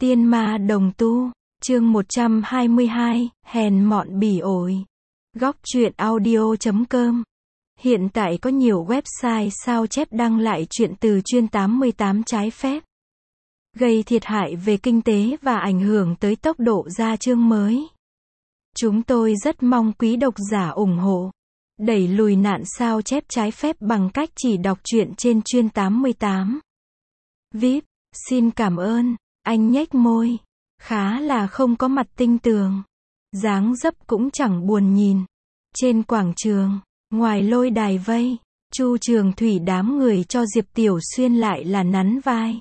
Tiên ma đồng tu, chương 122, hèn mọn bỉ ổi. Góc truyện audio.com. Hiện tại có nhiều website sao chép đăng lại truyện từ chuyên 88 trái phép, gây thiệt hại về kinh tế và ảnh hưởng tới tốc độ ra chương mới. Chúng tôi rất mong quý độc giả ủng hộ, đẩy lùi nạn sao chép trái phép bằng cách chỉ đọc truyện trên chuyên 88. VIP, xin cảm ơn. Anh nhếch môi, khá là không có mặt tinh tường, dáng dấp cũng chẳng buồn nhìn. Trên quảng trường, ngoài lôi đài vây, Chu Trường Thủy đám người cho Diệp Tiểu Xuyên lại là nắn vai,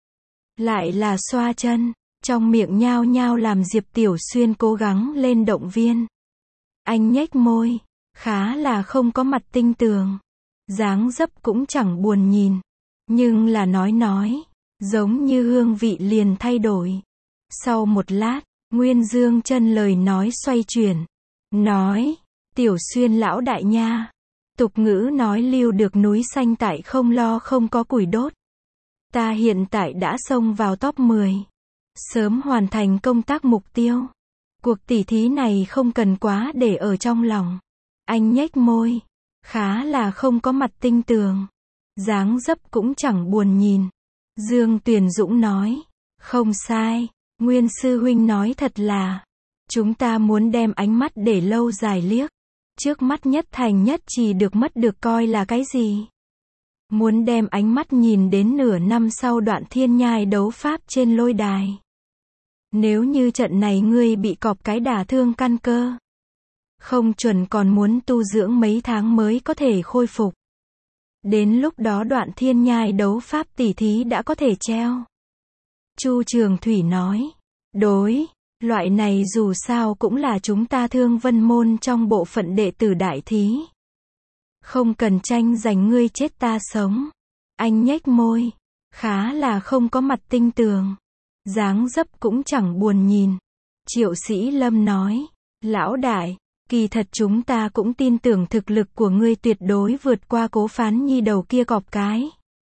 lại là xoa chân, trong miệng nhao nhao làm Diệp Tiểu Xuyên cố gắng lên động viên. Anh nhếch môi, khá là không có mặt tinh tường, dáng dấp cũng chẳng buồn nhìn, nhưng là nói, giống như hương vị liền thay đổi. Sau một lát, Nguyên Dương Chân lời nói xoay chuyển, nói, Tiểu Xuyên lão đại nha, tục ngữ nói lưu được núi xanh tại không lo không có củi đốt. Ta hiện tại đã xông vào top 10, sớm hoàn thành công tác mục tiêu. Cuộc tỉ thí này không cần quá để ở trong lòng. Anh nhếch môi, khá là không có mặt tinh tường, dáng dấp cũng chẳng buồn nhìn. Dương Tuyền Dũng nói, không sai, Nguyên sư huynh nói thật là, chúng ta muốn đem ánh mắt để lâu dài liếc, trước mắt nhất thành nhất chỉ được mất được coi là cái gì. Muốn đem ánh mắt nhìn đến nửa năm sau đoạn thiên nhai đấu pháp trên lôi đài. Nếu như trận này ngươi bị cọp cái đả thương căn cơ, không chuẩn còn muốn tu dưỡng mấy tháng mới có thể khôi phục. Đến lúc đó đoạn thiên nhai đấu pháp tỉ thí đã có thể treo. Chu Trường Thủy nói, đối, loại này dù sao cũng là chúng ta Thương Vân Môn trong bộ phận đệ tử đại thí. Không cần tranh giành ngươi chết ta sống. Anh nhếch môi, khá là không có mặt tinh tường, dáng dấp cũng chẳng buồn nhìn. Triệu Sĩ Lâm nói, lão đại, kỳ thật chúng ta cũng tin tưởng thực lực của ngươi tuyệt đối vượt qua Cố Phán Nhi đầu kia cọp cái.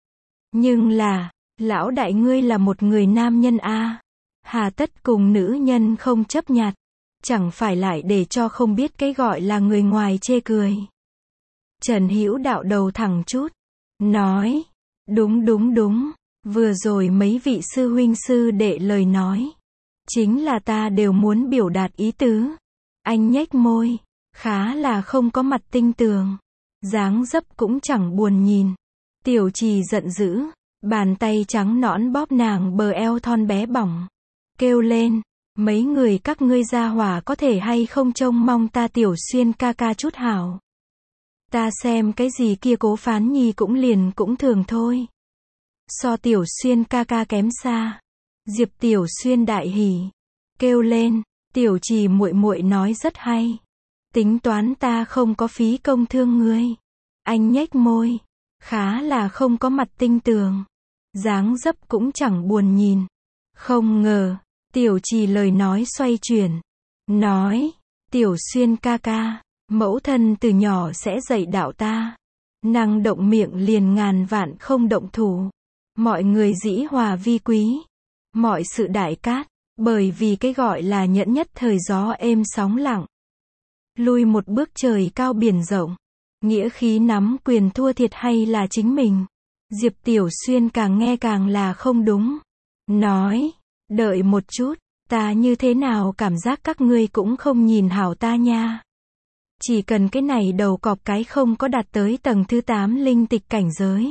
Nhưng là, lão đại ngươi là một người nam nhân a, hà tất cùng nữ nhân không chấp nhặt, chẳng phải lại để cho không biết cái gọi là người ngoài chê cười. Trần Hữu Đạo đầu thẳng chút, nói, đúng, vừa rồi mấy vị sư huynh sư đệ lời nói, chính là ta đều muốn biểu đạt ý tứ. Anh nhếch môi, khá là không có mặt tinh tường, dáng dấp cũng chẳng buồn nhìn. Tiểu Trì giận dữ, bàn tay trắng nõn bóp nàng bờ eo thon bé bỏng, kêu lên, mấy người các ngươi gia hỏa có thể hay không trông mong ta Tiểu Xuyên ca ca chút hảo. Ta xem cái gì kia Cố Phán Nhi cũng thường thôi. So Tiểu Xuyên ca ca kém xa. Diệp Tiểu Xuyên đại hỉ, kêu lên, Tiểu Trì muội muội nói rất hay. Tính toán ta không có phí công thương ngươi. Anh nhếch môi, khá là không có mặt tinh tường, dáng dấp cũng chẳng buồn nhìn. Không ngờ, Tiểu Trì lời nói xoay chuyển, nói, Tiểu Xuyên ca ca, mẫu thân từ nhỏ sẽ dạy đạo ta, năng động miệng liền ngàn vạn không động thủ. Mọi người dĩ hòa vi quý, mọi sự đại cát, bởi vì cái gọi là nhẫn nhất thời gió êm sóng lặng. Lui một bước trời cao biển rộng, nghĩa khí nắm quyền thua thiệt hay là chính mình. Diệp Tiểu Xuyên càng nghe càng là không đúng. Nói, đợi một chút, ta như thế nào cảm giác các ngươi cũng không nhìn hảo ta nha. Chỉ cần cái này đầu cọp cái không có đạt tới tầng thứ 8 linh tịch cảnh giới,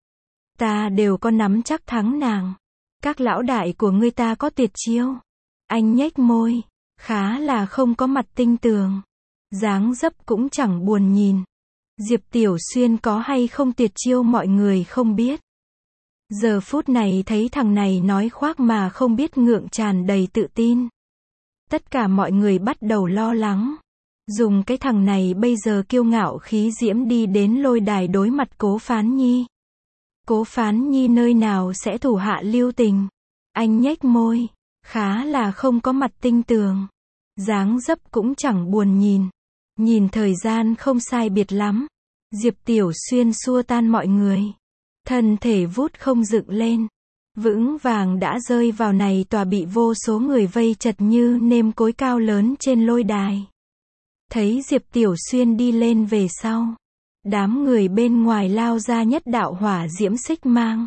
ta đều có nắm chắc thắng nàng. Các lão đại của ngươi ta có tuyệt chiêu. Anh nhếch môi, khá là không có mặt tinh tường, dáng dấp cũng chẳng buồn nhìn. Diệp Tiểu Xuyên có hay không tuyệt chiêu mọi người không biết. Giờ phút này thấy thằng này nói khoác mà không biết ngượng tràn đầy tự tin. Tất cả mọi người bắt đầu lo lắng. Dùng cái thằng này bây giờ kiêu ngạo khí diễm đi đến lôi đài đối mặt Cố Phán Nhi. Cố Phán Nhi nơi nào sẽ thủ hạ lưu tình. Anh nhếch môi, khá là không có mặt tinh tường, dáng dấp cũng chẳng buồn nhìn. Nhìn thời gian không sai biệt lắm, Diệp Tiểu Xuyên xua tan mọi người, thân thể vút không dựng lên, vững vàng đã rơi vào này tòa bị vô số người vây chật như nêm cối cao lớn trên lôi đài. Thấy Diệp Tiểu Xuyên đi lên về sau, đám người bên ngoài lao ra nhất đạo hỏa diễm xích mang.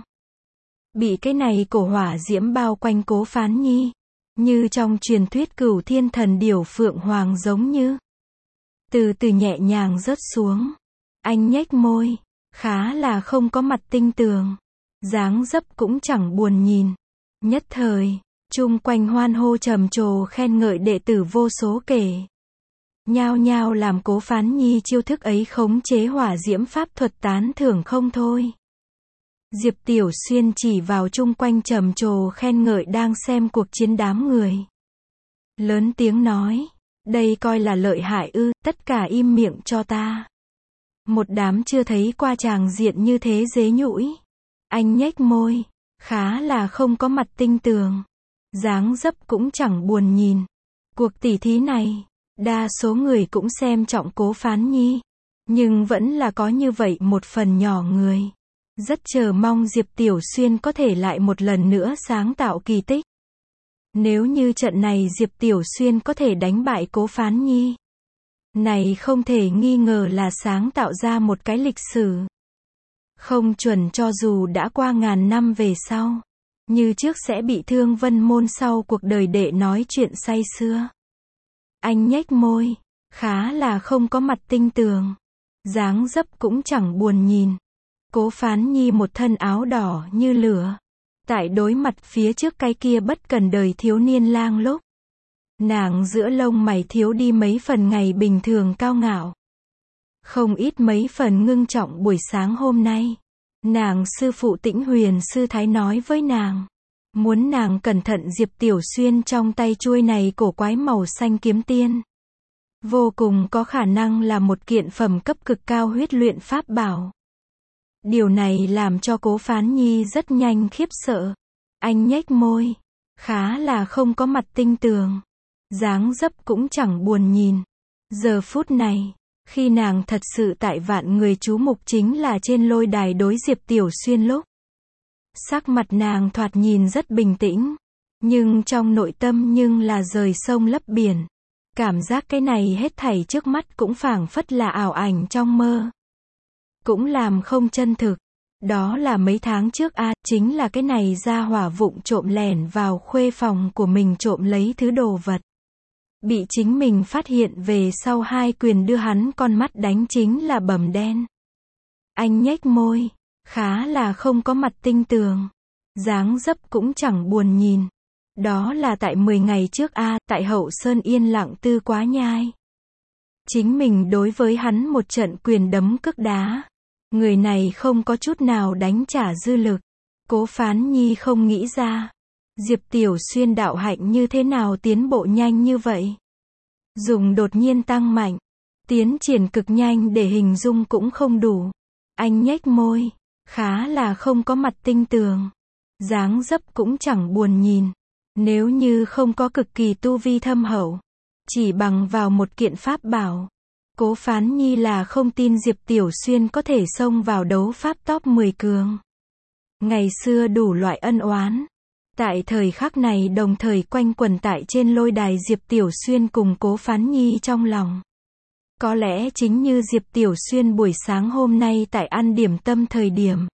Bị cái này cổ hỏa diễm bao quanh Cố Phán Nhi, như trong truyền thuyết Cửu Thiên Thần Điểu Phượng Hoàng giống như từ từ nhẹ nhàng rớt xuống. Anh nhếch môi, khá là không có mặt tinh tường, dáng dấp cũng chẳng buồn nhìn. Nhất thời, chung quanh hoan hô trầm trồ khen ngợi đệ tử vô số kể. Nhao nhao làm Cố Phán Nhi chiêu thức ấy khống chế hỏa diễm pháp thuật tán thưởng không thôi. Diệp Tiểu Xuyên chỉ vào chung quanh trầm trồ khen ngợi đang xem cuộc chiến đám người. Lớn tiếng nói, đây coi là lợi hại ư, tất cả im miệng cho ta. Một đám chưa thấy qua tràng diện như thế dế nhũi. Anh nhếch môi, khá là không có mặt tinh tường, dáng dấp cũng chẳng buồn nhìn. Cuộc tỉ thí này, đa số người cũng xem trọng Cố Phán Nhi, nhưng vẫn là có như vậy một phần nhỏ người rất chờ mong Diệp Tiểu Xuyên có thể lại một lần nữa sáng tạo kỳ tích. Nếu như trận này Diệp Tiểu Xuyên có thể đánh bại Cố Phán Nhi, này không thể nghi ngờ là sáng tạo ra một cái lịch sử. Không chuẩn cho dù đã qua ngàn năm về sau, như trước sẽ bị Thương Vân Môn sau cuộc đời đệ nói chuyện say sưa. Anh nhếch môi, khá là không có mặt tinh tường, dáng dấp cũng chẳng buồn nhìn. Cố Phán Nhi một thân áo đỏ như lửa, tại đối mặt phía trước cái kia bất cần đời thiếu niên lang lúc, nàng giữa lông mày thiếu đi mấy phần ngày bình thường cao ngạo, không ít mấy phần ngưng trọng. Buổi sáng hôm nay, nàng sư phụ Tĩnh Huyền sư thái nói với nàng, muốn nàng cẩn thận Diệp Tiểu Xuyên trong tay chuôi này cổ quái màu xanh kiếm tiên, vô cùng có khả năng là một kiện phẩm cấp cực cao huyết luyện pháp bảo. Điều này làm cho Cố Phán Nhi rất nhanh khiếp sợ. Anh nhếch môi, khá là không có mặt tinh tường, dáng dấp cũng chẳng buồn nhìn. Giờ phút này, khi nàng thật sự tại vạn người chú mục chính là trên lôi đài đối Diệp Tiểu Xuyên lúc, sắc mặt nàng thoạt nhìn rất bình tĩnh, nhưng trong nội tâm nhưng là rời sông lấp biển. Cảm giác cái này hết thảy trước mắt cũng phảng phất là ảo ảnh trong mơ, cũng làm không chân thực. Đó là mấy tháng trước chính là cái này ra hỏa vụng trộm lẻn vào khuê phòng của mình trộm lấy thứ đồ vật. Bị chính mình phát hiện về sau hai quyền đưa hắn con mắt đánh chính là bầm đen. Anh nhếch môi, khá là không có mặt tinh tường, dáng dấp cũng chẳng buồn nhìn. Đó là tại 10 ngày trước tại Hậu Sơn yên lặng tư quá nhai. Chính mình đối với hắn một trận quyền đấm cước đá. Người này không có chút nào đánh trả dư lực. Cố Phán Nhi không nghĩ ra, Diệp Tiểu Xuyên đạo hạnh như thế nào tiến bộ nhanh như vậy. Dùng đột nhiên tăng mạnh, tiến triển cực nhanh để hình dung cũng không đủ. Anh nhếch môi, khá là không có mặt tinh tường, dáng dấp cũng chẳng buồn nhìn. Nếu như không có cực kỳ tu vi thâm hậu, chỉ bằng vào một kiện pháp bảo, Cố Phán Nhi là không tin Diệp Tiểu Xuyên có thể xông vào đấu pháp top 10 cường. Ngày xưa đủ loại ân oán, tại thời khắc này đồng thời quanh quẩn tại trên lôi đài Diệp Tiểu Xuyên cùng Cố Phán Nhi trong lòng. Có lẽ chính như Diệp Tiểu Xuyên buổi sáng hôm nay tại ăn điểm tâm thời điểm,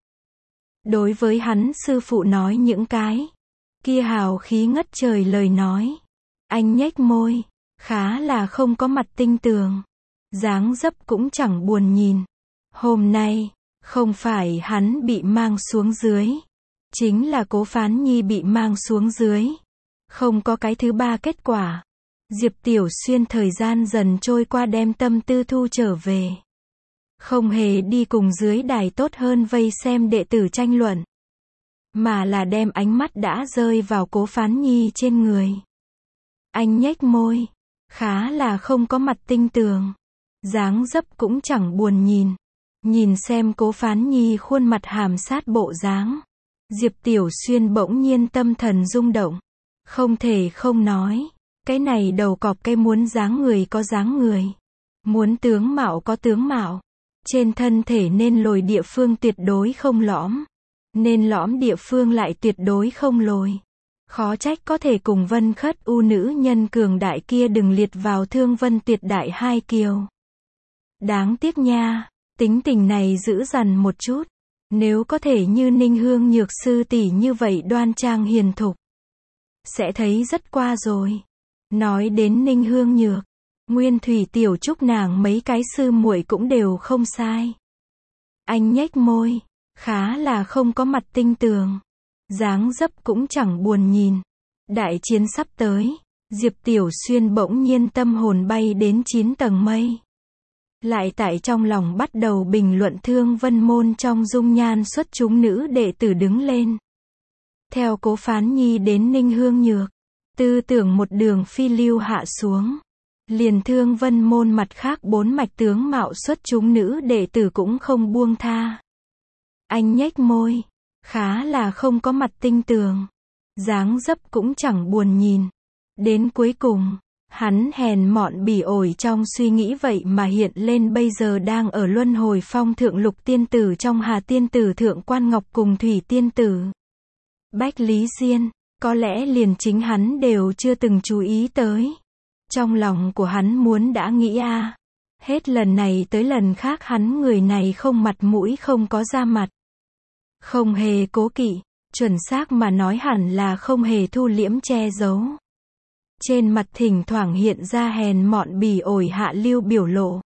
đối với hắn sư phụ nói những cái kia hào khí ngất trời lời nói. Anh nhếch môi, khá là không có mặt tinh tường, dáng dấp cũng chẳng buồn nhìn. Hôm nay, không phải hắn bị mang xuống dưới, chính là Cố Phán Nhi bị mang xuống dưới. Không có cái thứ ba kết quả. Diệp Tiểu Xuyên thời gian dần trôi qua đem tâm tư thu trở về. Không hề đi cùng dưới đài tốt hơn vây xem đệ tử tranh luận, mà là đem ánh mắt đã rơi vào Cố Phán Nhi trên người. Anh nhếch môi, khá là không có mặt tinh tường, dáng dấp cũng chẳng buồn nhìn. Nhìn xem Cố Phán Nhi khuôn mặt hàm sát bộ dáng, Diệp Tiểu Xuyên bỗng nhiên tâm thần rung động. Không thể không nói, cái này đầu cọp cái muốn dáng người có dáng người, muốn tướng mạo có tướng mạo, trên thân thể nên lồi địa phương tuyệt đối không lõm. nên lõm địa phương lại tuyệt đối không lồi. Khó trách có thể cùng Vân Khất U nữ nhân cường đại kia đừng liệt vào Thương Vân Tuyệt Đại hai kiều. Đáng tiếc nha, tính tình này dữ dằn một chút. Nếu có thể như Ninh Hương Nhược sư tỷ như vậy đoan trang hiền thục, sẽ thấy rất qua rồi. Nói đến Ninh Hương Nhược, Nguyên Thủy tiểu chúc nàng mấy cái sư muội cũng đều không sai. Anh nhếch môi, khá là không có mặt tinh tường. Dáng dấp cũng chẳng buồn nhìn. Đại chiến sắp tới, Diệp Tiểu Xuyên bỗng nhiên tâm hồn bay đến 9 tầng mây. Lại tại trong lòng bắt đầu bình luận Thương Vân môn trong dung nhan xuất chúng nữ đệ tử đứng lên. Theo Cố Phán Nhi đến Ninh Hương Nhược, tư tưởng một đường phi lưu hạ xuống. Liền Thương Vân môn mặt khác 4 mạch tướng mạo xuất chúng nữ đệ tử cũng không buông tha. Anh nhếch môi, khá là không có mặt tinh tường. Dáng dấp cũng chẳng buồn nhìn. Đến cuối cùng, hắn hèn mọn bỉ ổi trong suy nghĩ vậy mà hiện lên bây giờ đang ở luân hồi phong thượng Lục tiên tử trong Hà tiên tử Thượng Quan Ngọc cùng Thủy tiên tử. Bách Lý Diên, có lẽ liền chính hắn đều chưa từng chú ý tới. Trong lòng của hắn muốn đã nghĩ hết lần này tới lần khác hắn người này không mặt mũi không có da mặt. Không hề cố kỵ, chuẩn xác mà nói hẳn là không hề thu liễm che giấu. Trên mặt thỉnh thoảng hiện ra hèn mọn bỉ ổi hạ lưu biểu lộ.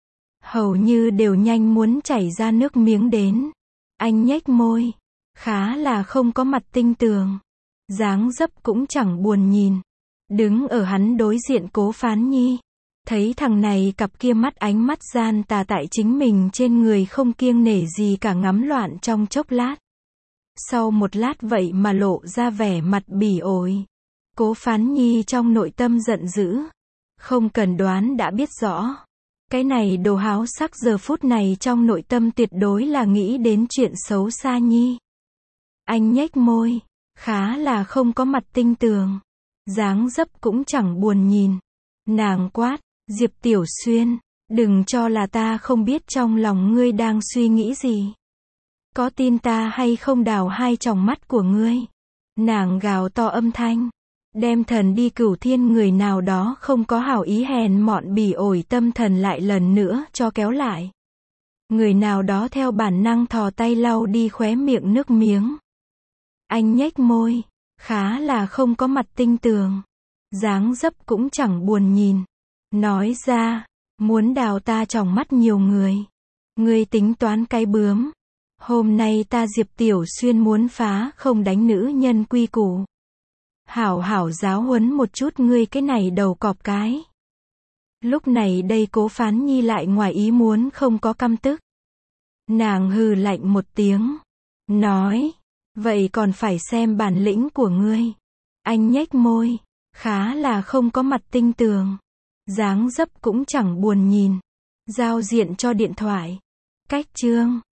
Hầu như đều nhanh muốn chảy ra nước miếng đến. Anh nhếch môi, khá là không có mặt tinh tường. Dáng dấp cũng chẳng buồn nhìn. Đứng ở hắn đối diện Cố Phán Nhi. Thấy thằng này cặp kia mắt ánh mắt gian tà tại chính mình trên người không kiêng nể gì cả ngắm loạn trong chốc lát. Sau một lát vậy mà lộ ra vẻ mặt bỉ ổi. Cố Phán Nhi trong nội tâm giận dữ. Không cần đoán đã biết rõ. Cái này đồ háo sắc giờ phút này trong nội tâm tuyệt đối là nghĩ đến chuyện xấu xa Nhi. Anh nhếch môi, khá là không có mặt tinh tường. Dáng dấp cũng chẳng buồn nhìn. Nàng quát, Diệp Tiểu Xuyên, đừng cho là ta không biết trong lòng ngươi đang suy nghĩ gì. Có tin ta hay không đào hai tròng mắt của ngươi? Nàng gào to âm thanh, đem thần đi Cửu Thiên người nào đó không có hảo ý hèn mọn bỉ ổi tâm thần lại lần nữa cho kéo lại. Người nào đó theo bản năng thò tay lau đi khóe miệng nước miếng. Anh nhếch môi, khá là không có mặt tinh tường. Dáng dấp cũng chẳng buồn nhìn. Nói ra, muốn đào ta tròng mắt nhiều người. Ngươi tính toán cái bướm. Hôm nay ta Diệp Tiểu Xuyên muốn phá không đánh nữ nhân quy củ. Hảo hảo giáo huấn một chút ngươi cái này đầu cọp cái. Lúc này đây Cố Phán Nhi lại ngoài ý muốn không có căm tức. Nàng hừ lạnh một tiếng. Nói, vậy còn phải xem bản lĩnh của ngươi. Anh nhếch môi, khá là không có mặt tinh tường. Dáng dấp cũng chẳng buồn nhìn. Giao diện cho điện thoại. Cách chương